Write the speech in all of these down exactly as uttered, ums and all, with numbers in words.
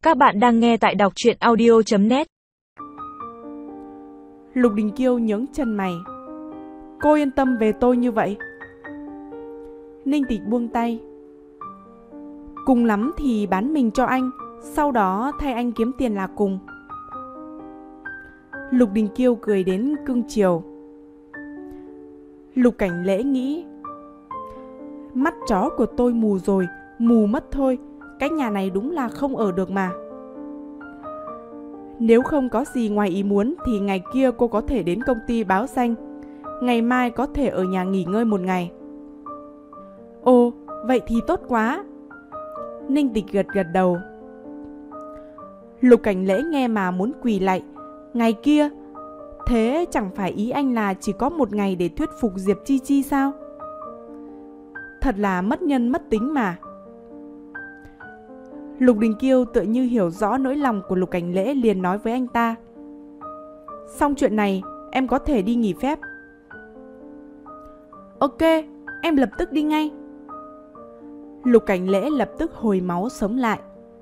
Các bạn đang nghe tại đọc truyện audio chấm net. Lục Đình Kiêu nhướng chân mày. Cô yên tâm về tôi như vậy? Ninh Tịch buông tay. Cùng lắm thì bán mình cho anh, sau đó thay anh kiếm tiền là cùng. Lục Đình Kiêu cười đến cưng chiều. Lục Cảnh Lễ nghĩ, mắt chó của tôi mù rồi, mù mất thôi. Cái nhà này đúng là không ở được mà. Nếu không có gì ngoài ý muốn thì ngày kia cô có thể đến công ty báo danh, ngày mai có thể ở nhà nghỉ ngơi một ngày. Ồ, vậy thì tốt quá. Ninh Tịch gật gật đầu. Lục Cảnh Lễ nghe mà muốn quỳ lạy. Ngày kia? Thế chẳng phải ý anh là chỉ có một ngày để thuyết phục Diệp Chi Chi sao? Thật là mất nhân mất tính mà. Lục Đình Kiêu tựa như hiểu rõ nỗi lòng của Lục Cảnh Lễ, liền nói với anh ta. Xong chuyện này, em có thể đi nghỉ phép. Ok, em lập tức đi ngay. Lục Cảnh Lễ lập tức hồi máu sống lại.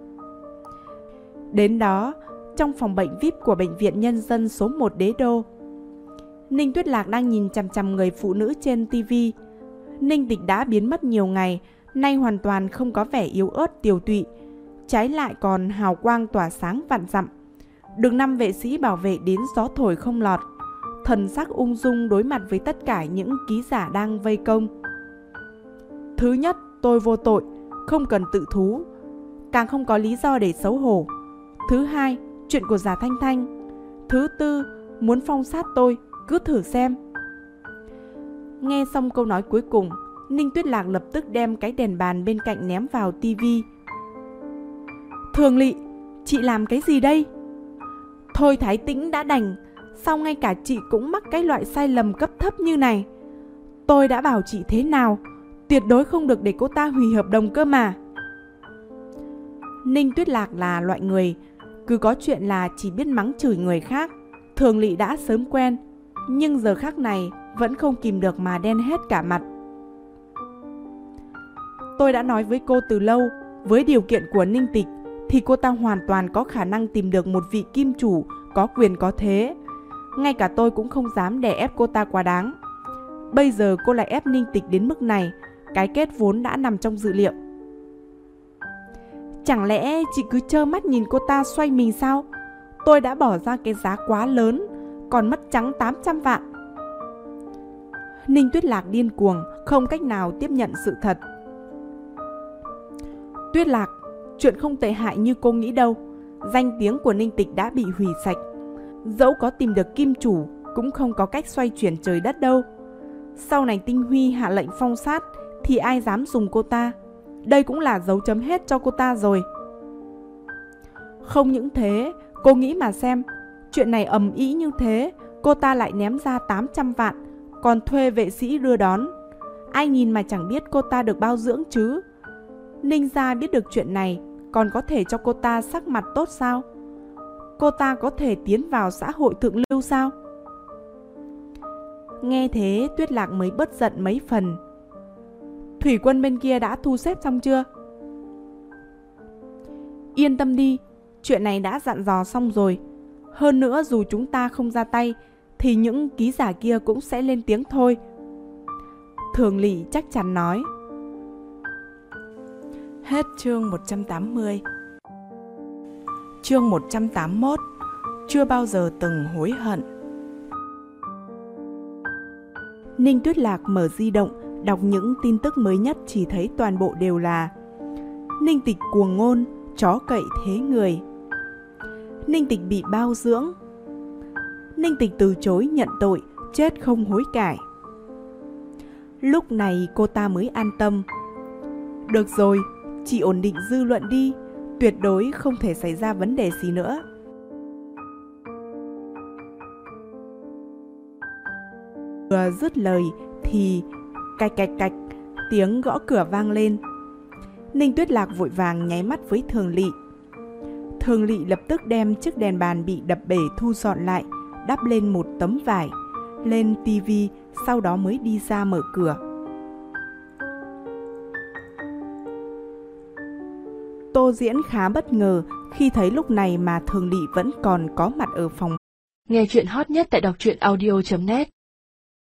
Đến đó, trong phòng bệnh vi ai pi của Bệnh viện Nhân dân số một Đế Đô, Ninh Tuyết Lạc đang nhìn chằm chằm người phụ nữ trên tivi. Ninh Tịch đã biến mất nhiều ngày, nay hoàn toàn không có vẻ yếu ớt tiều tụy, trái lại còn hào quang tỏa sáng vạn dặm, được năm vệ sĩ bảo vệ đến gió thổi không lọt, thần sắc ung dung đối mặt với tất cả những ký giả đang vây công. Thứ nhất, tôi vô tội, không cần tự thú, càng không có lý do để xấu hổ. Thứ hai, chuyện của Giả Thanh Thanh. Thứ tư, muốn phong sát tôi, cứ thử xem. Nghe xong câu nói cuối cùng, Ninh Tuyết Lạc lập tức đem cái đèn bàn bên cạnh ném vào tivi. Thường Lị, chị làm cái gì đây? Thôi Thái Tĩnh đã đành, sao ngay cả chị cũng mắc cái loại sai lầm cấp thấp như này? Tôi đã bảo chị thế nào, tuyệt đối không được để cô ta hủy hợp đồng cơ mà. Ninh Tuyết Lạc là loại người cứ có chuyện là chỉ biết mắng chửi người khác. Thường Lị đã sớm quen, nhưng giờ khắc này vẫn không kìm được mà đen hết cả mặt. Tôi đã nói với cô từ lâu, với điều kiện của Ninh Tịch thì cô ta hoàn toàn có khả năng tìm được một vị kim chủ có quyền có thế. Ngay cả tôi cũng không dám đè ép cô ta quá đáng. Bây giờ cô lại ép Ninh Tịch đến mức này, cái kết vốn đã nằm trong dự liệu. Chẳng lẽ chị cứ trơ mắt nhìn cô ta xoay mình sao? Tôi đã bỏ ra cái giá quá lớn, còn mất trắng tám trăm vạn. Ninh Tuyết Lạc điên cuồng, không cách nào tiếp nhận sự thật. Tuyết Lạc, chuyện không tệ hại như cô nghĩ đâu. Danh tiếng của Ninh Tịch đã bị hủy sạch. Dẫu có tìm được kim chủ, cũng không có cách xoay chuyển trời đất đâu. Sau này Tinh Huy hạ lệnh phong sát, thì ai dám dùng cô ta? Đây cũng là dấu chấm hết cho cô ta rồi. Không những thế, cô nghĩ mà xem, chuyện này ầm ĩ như thế, cô ta lại ném ra tám trăm vạn, còn thuê vệ sĩ đưa đón. Ai nhìn mà chẳng biết cô ta được bao dưỡng chứ. Ninh gia biết được chuyện này, còn có thể cho cô ta sắc mặt tốt sao? Cô ta có thể tiến vào xã hội thượng lưu sao? Nghe thế, Tuyết Lạc mới bớt giận mấy phần. Thủy quân bên kia đã thu xếp xong chưa? Yên tâm đi, chuyện này đã dặn dò xong rồi. Hơn nữa dù chúng ta không ra tay thì những ký giả kia cũng sẽ lên tiếng thôi. Thường Lị chắc chắn nói. Hết chương một trăm tám mươi. Chương một trăm tám mươi mốt. Chưa bao giờ từng hối hận. Ninh Tuyết Lạc mở di động, đọc những tin tức mới nhất, chỉ thấy toàn bộ đều là Ninh Tịch cuồng ngôn, chó cậy thế người. Ninh Tịch bị bao dưỡng. Ninh Tịch từ chối nhận tội, chết không hối cải. Lúc này cô ta mới an tâm. Được rồi, chỉ ổn định dư luận đi, tuyệt đối không thể xảy ra vấn đề gì nữa. Vừa dứt lời thì cạch cạch cạch, tiếng gõ cửa vang lên. Ninh Tuyết Lạc vội vàng nháy mắt với Thường Lị. Thường Lị lập tức đem chiếc đèn bàn bị đập bể thu dọn lại, đắp lên một tấm vải, lên tivi, sau đó mới đi ra mở cửa. Tô Diễn khá bất ngờ khi thấy lúc này mà Thường Lỵ vẫn còn có mặt ở phòng. Nghe chuyện hot nhất tại đọc truyện audio chấm net